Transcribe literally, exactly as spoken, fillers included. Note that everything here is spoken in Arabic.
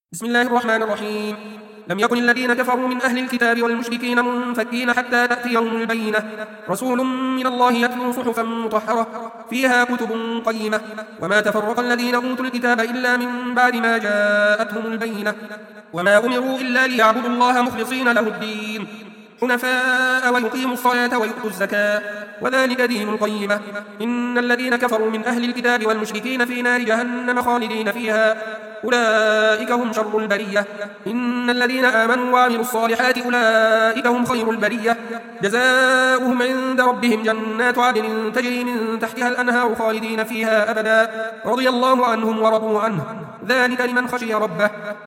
بسم الله الرحمن الرحيم. لم يكن الذين كفروا من أهل الكتاب والمشركين منفكين حتى تأتيهم البينة، رسول من الله يتلو صحفا مطهرة فيها كتب قيمة. وما تفرق الذين أوتوا الكتاب إلا من بعد ما جاءتهم البينة، وما أمروا إلا ليعبدوا الله مخلصين له الدين حنفاء ويقيموا الصلاة ويؤتوا الزكاة، وذلك دين القيمة. إن الذين كفروا من أهل الكتاب والمشركين في نار جهنم خالدين فيها، أولئك هم شر البرية. إن الذين آمنوا وعملوا الصالحات أولئك هم خير البرية، جزاؤهم عند ربهم جنات عدن تجري من تحتها الأنهار خالدين فيها أبدا، رضي الله عنهم ورضوا عنه، ذلك لمن خشي ربه.